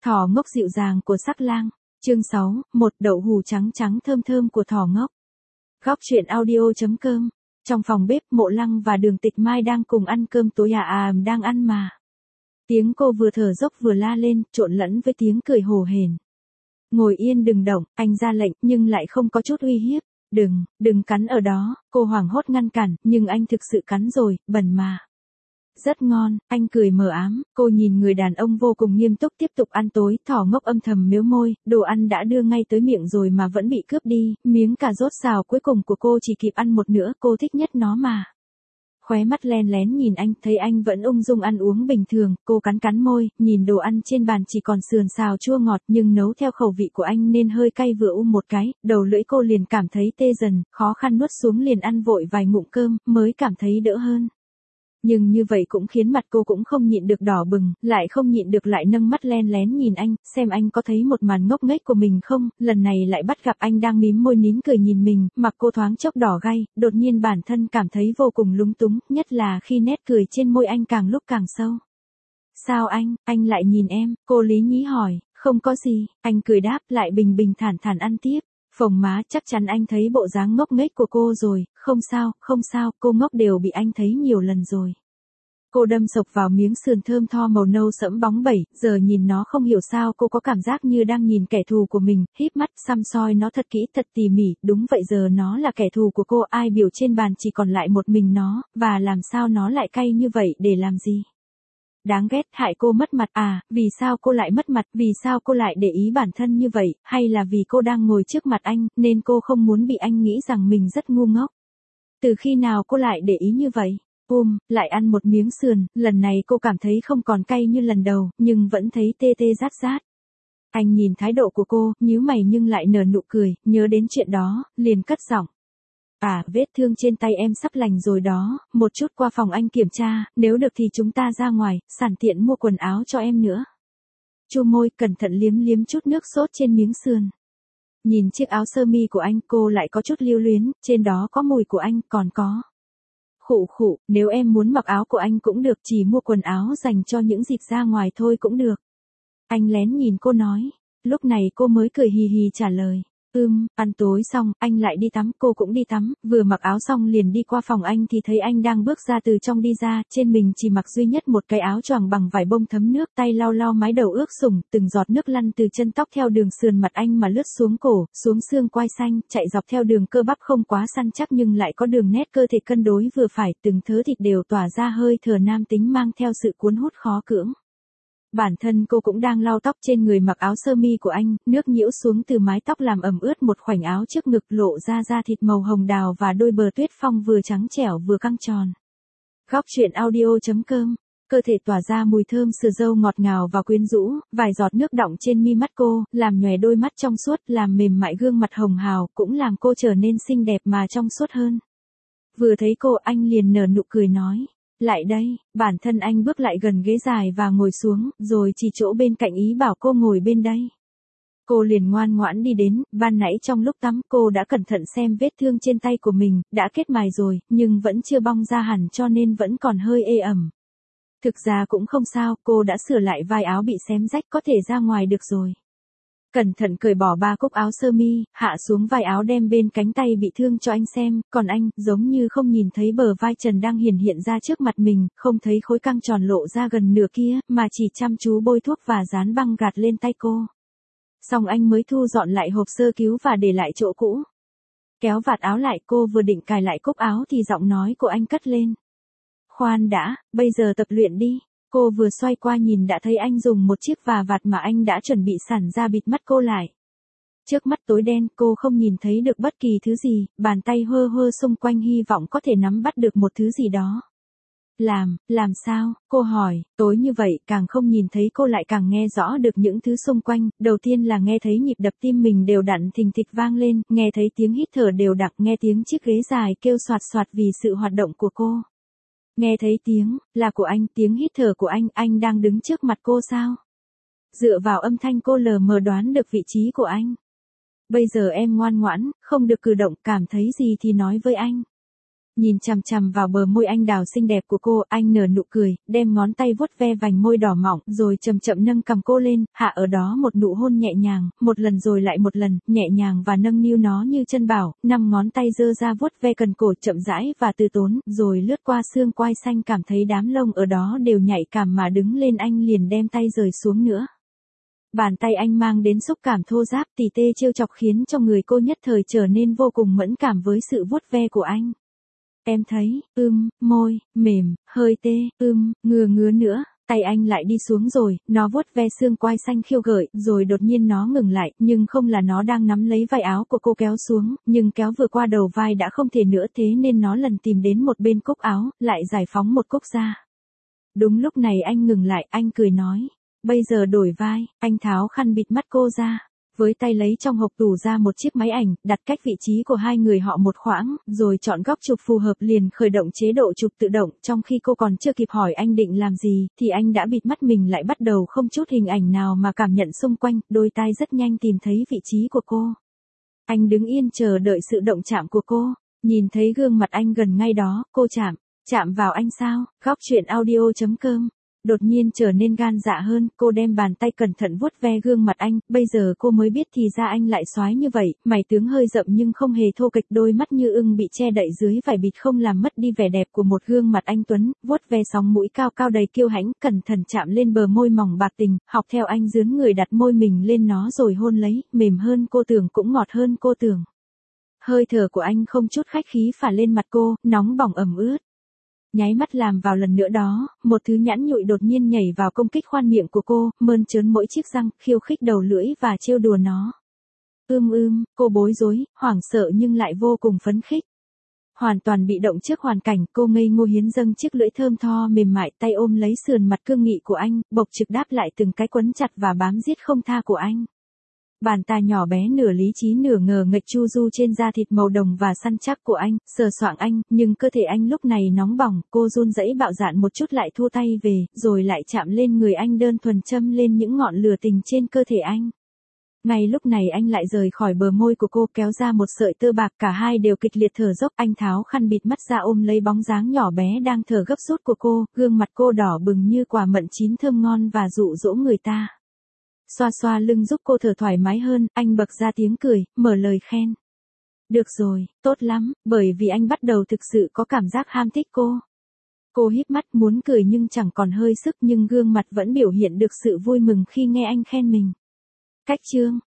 Thỏ ngốc dịu dàng của sắc lang. Chương 6, một đậu hù trắng trắng thơm thơm của thỏ ngốc. Góc truyện audio.com. Trong phòng bếp, Mộ Lăng và Đường Tịch Mai đang cùng ăn cơm tối đang ăn mà. Tiếng cô vừa thở dốc vừa la lên, trộn lẫn với tiếng cười hổ hển. Ngồi yên đừng động, anh ra lệnh nhưng lại không có chút uy hiếp. Đừng cắn ở đó, cô hoảng hốt ngăn cản, nhưng anh thực sự cắn rồi, bẩn mà. Rất ngon, anh cười mờ ám, cô nhìn người đàn ông vô cùng nghiêm túc tiếp tục ăn tối, thỏ ngốc âm thầm mếu môi, đồ ăn đã đưa ngay tới miệng rồi mà vẫn bị cướp đi, miếng cà rốt xào cuối cùng của cô chỉ kịp ăn một nửa, cô thích nhất nó mà. Khóe mắt len lén nhìn anh, thấy anh vẫn ung dung ăn uống bình thường, cô cắn môi, nhìn đồ ăn trên bàn chỉ còn sườn xào chua ngọt nhưng nấu theo khẩu vị của anh nên hơi cay vừa một cái, đầu lưỡi cô liền cảm thấy tê dần, khó khăn nuốt xuống liền ăn vội vài ngụm cơm, mới cảm thấy đỡ hơn. Nhưng như vậy cũng khiến mặt cô cũng không nhịn được đỏ bừng, lại không nhịn được lại nâng mắt len lén nhìn anh, xem anh có thấy một màn ngốc nghếch của mình không, lần này lại bắt gặp anh đang mím môi nín cười nhìn mình, mặt cô thoáng chốc đỏ gay, đột nhiên bản thân cảm thấy vô cùng lúng túng, nhất là khi nét cười trên môi anh càng lúc càng sâu. Sao anh lại nhìn em, cô lý nhí hỏi, không có gì, anh cười đáp lại bình bình thản thản ăn tiếp. Phồng má, chắc chắn anh thấy bộ dáng ngốc nghếch của cô rồi, không sao, cô ngốc đều bị anh thấy nhiều lần rồi. Cô đâm sộc vào miếng sườn thơm tho màu nâu sẫm bóng bẩy, giờ nhìn nó không hiểu sao cô có cảm giác như đang nhìn kẻ thù của mình, híp mắt săm soi nó thật kỹ thật tỉ mỉ, đúng vậy giờ nó là kẻ thù của cô, ai biểu trên bàn chỉ còn lại một mình nó, và làm sao nó lại cay như vậy để làm gì? Đáng ghét, hại cô mất mặt vì sao cô lại mất mặt, vì sao cô lại để ý bản thân như vậy, hay là vì cô đang ngồi trước mặt anh, nên cô không muốn bị anh nghĩ rằng mình rất ngu ngốc. Từ khi nào cô lại để ý như vậy? Lại ăn một miếng sườn, lần này cô cảm thấy không còn cay như lần đầu, nhưng vẫn thấy tê tê rát rát. Anh nhìn thái độ của cô, nhíu mày nhưng lại nở nụ cười, nhớ đến chuyện đó, liền cất giọng. Vết thương trên tay em sắp lành rồi đó, một chút qua phòng anh kiểm tra, nếu được thì chúng ta ra ngoài, sẵn tiện mua quần áo cho em nữa. Chu môi, cẩn thận liếm chút nước sốt trên miếng sườn. Nhìn chiếc áo sơ mi của anh, cô lại có chút lưu luyến, trên đó có mùi của anh, còn có. Khụ, nếu em muốn mặc áo của anh cũng được, chỉ mua quần áo dành cho những dịp ra ngoài thôi cũng được. Anh lén nhìn cô nói, lúc này cô mới cười hì hì trả lời. Ăn tối xong, anh lại đi tắm, cô cũng đi tắm, vừa mặc áo xong liền đi qua phòng anh thì thấy anh đang bước ra từ trong đi ra, trên mình chỉ mặc duy nhất một cái áo choàng bằng vải bông thấm nước, tay lau mái đầu ướt sũng, từng giọt nước lăn từ chân tóc theo đường sườn mặt anh mà lướt xuống cổ, xuống xương quai xanh, chạy dọc theo đường cơ bắp không quá săn chắc nhưng lại có đường nét cơ thể cân đối vừa phải, từng thớ thịt đều tỏa ra hơi thở nam tính mang theo sự cuốn hút khó cưỡng. Bản thân cô cũng đang lau tóc trên người mặc áo sơ mi của anh, nước nhiễu xuống từ mái tóc làm ẩm ướt một khoảnh áo trước ngực lộ ra da thịt màu hồng đào và đôi bờ tuyết phong vừa trắng trẻo vừa căng tròn. Góc truyện audio.com, cơ thể tỏa ra mùi thơm sườn dâu ngọt ngào và quyến rũ, vài giọt nước đọng trên mi mắt cô, làm nhòe đôi mắt trong suốt, làm mềm mại gương mặt hồng hào, cũng làm cô trở nên xinh đẹp mà trong suốt hơn. Vừa thấy cô anh liền nở nụ cười nói. Lại đây, bản thân anh bước lại gần ghế dài và ngồi xuống, rồi chỉ chỗ bên cạnh ý bảo cô ngồi bên đây. Cô liền ngoan ngoãn đi đến, ban nãy trong lúc tắm cô đã cẩn thận xem vết thương trên tay của mình, đã kết mài rồi, nhưng vẫn chưa bong ra hẳn cho nên vẫn còn hơi ê ẩm. Thực ra cũng không sao, cô đã sửa lại vai áo bị xém rách có thể ra ngoài được rồi. Cẩn thận cởi bỏ 3 cúc áo sơ mi, hạ xuống vai áo đem bên cánh tay bị thương cho anh xem, còn anh, giống như không nhìn thấy bờ vai trần đang hiện ra trước mặt mình, không thấy khối căng tròn lộ ra gần nửa kia, mà chỉ chăm chú bôi thuốc và dán băng gạt lên tay cô. Xong anh mới thu dọn lại hộp sơ cứu và để lại chỗ cũ. Kéo vạt áo lại, cô vừa định cài lại cúc áo thì giọng nói của anh cất lên. Khoan đã, bây giờ tập luyện đi. Cô vừa xoay qua nhìn đã thấy anh dùng một chiếc vạt mà anh đã chuẩn bị sẵn ra bịt mắt cô lại. Trước mắt tối đen, cô không nhìn thấy được bất kỳ thứ gì, bàn tay hơ xung quanh hy vọng có thể nắm bắt được một thứ gì đó. Làm sao, cô hỏi, tối như vậy càng không nhìn thấy cô lại càng nghe rõ được những thứ xung quanh, đầu tiên là nghe thấy nhịp đập tim mình đều đặn thình thịch vang lên, nghe thấy tiếng hít thở đều đặc, nghe tiếng chiếc ghế dài kêu xoạt xoạt vì sự hoạt động của cô. Nghe thấy tiếng, là của anh, tiếng hít thở của anh đang đứng trước mặt cô sao? Dựa vào âm thanh cô lờ mờ đoán được vị trí của anh. Bây giờ em ngoan ngoãn, không được cử động, cảm thấy gì thì nói với anh. Nhìn chằm chằm vào bờ môi anh đào xinh đẹp của cô, anh nở nụ cười, đem ngón tay vuốt ve vành môi đỏ mọng, rồi chậm chậm nâng cằm cô lên, hạ ở đó một nụ hôn nhẹ nhàng, một lần rồi lại một lần, nhẹ nhàng và nâng niu nó như chân bảo, 5 ngón tay giơ ra vuốt ve cần cổ chậm rãi và từ tốn, rồi lướt qua xương quai xanh, cảm thấy đám lông ở đó đều nhạy cảm mà đứng lên, anh liền đem tay rời xuống nữa. Bàn tay anh mang đến xúc cảm thô ráp tỉ tê trêu chọc khiến cho người cô nhất thời trở nên vô cùng mẫn cảm với sự vuốt ve của anh. Em thấy, môi, mềm, hơi tê, ngứa nữa, tay anh lại đi xuống rồi, nó vuốt ve xương quai xanh khiêu gợi, rồi đột nhiên nó ngừng lại, nhưng không là nó đang nắm lấy vai áo của cô kéo xuống, nhưng kéo vừa qua đầu vai đã không thể nữa, thế nên nó lần tìm đến một bên cúc áo, lại giải phóng một cúc ra. Đúng lúc này anh ngừng lại, anh cười nói, bây giờ đổi vai, anh tháo khăn bịt mắt cô ra. Với tay lấy trong hộp tủ ra một chiếc máy ảnh, đặt cách vị trí của hai người họ một khoảng, rồi chọn góc chụp phù hợp liền khởi động chế độ chụp tự động, trong khi cô còn chưa kịp hỏi anh định làm gì, thì anh đã bịt mắt mình lại bắt đầu không chút hình ảnh nào mà cảm nhận xung quanh, đôi tai rất nhanh tìm thấy vị trí của cô. Anh đứng yên chờ đợi sự động chạm của cô, nhìn thấy gương mặt anh gần ngay đó, cô chạm vào anh sao, Góc Chuyện Audio.com. Đột nhiên trở nên gan dạ hơn, cô đem bàn tay cẩn thận vuốt ve gương mặt anh, bây giờ cô mới biết thì ra anh lại soái như vậy, mày tướng hơi rậm nhưng không hề thô kệch, đôi mắt như ưng bị che đậy dưới vải bịt không làm mất đi vẻ đẹp của một gương mặt anh tuấn, vuốt ve sóng mũi cao cao đầy kiêu hãnh, cẩn thận chạm lên bờ môi mỏng bạc tình, học theo anh dướn người đặt môi mình lên nó rồi hôn lấy, mềm hơn cô tưởng cũng ngọt hơn cô tưởng. Hơi thở của anh không chút khách khí phả lên mặt cô, nóng bỏng ẩm ướt. Nháy mắt làm vào lần nữa đó, một thứ nhẵn nhụi đột nhiên nhảy vào công kích khoan miệng của cô, mơn trớn mỗi chiếc răng, khiêu khích đầu lưỡi và trêu đùa nó. Cô bối rối, hoảng sợ nhưng lại vô cùng phấn khích. Hoàn toàn bị động trước hoàn cảnh, cô ngây ngô hiến dâng chiếc lưỡi thơm tho mềm mại, tay ôm lấy sườn mặt cương nghị của anh, bộc trực đáp lại từng cái quấn chặt và bám giết không tha của anh. Bàn tay nhỏ bé nửa lý trí nửa ngờ nghệch chu du trên da thịt màu đồng và săn chắc của anh, sờ soạng anh, nhưng cơ thể anh lúc này nóng bỏng, cô run rẩy bạo dạn một chút lại thua tay về, rồi lại chạm lên người anh đơn thuần châm lên những ngọn lửa tình trên cơ thể anh. Ngay lúc này anh lại rời khỏi bờ môi của cô kéo ra một sợi tơ bạc, cả hai đều kịch liệt thở dốc, anh tháo khăn bịt mắt ra ôm lấy bóng dáng nhỏ bé đang thở gấp rút của cô, gương mặt cô đỏ bừng như quả mận chín thơm ngon và dụ dỗ người ta. Xoa xoa lưng giúp cô thở thoải mái hơn, anh bật ra tiếng cười, mở lời khen. Được rồi, tốt lắm, bởi vì anh bắt đầu thực sự có cảm giác ham thích cô. Cô híp mắt muốn cười nhưng chẳng còn hơi sức, nhưng gương mặt vẫn biểu hiện được sự vui mừng khi nghe anh khen mình. Cách chương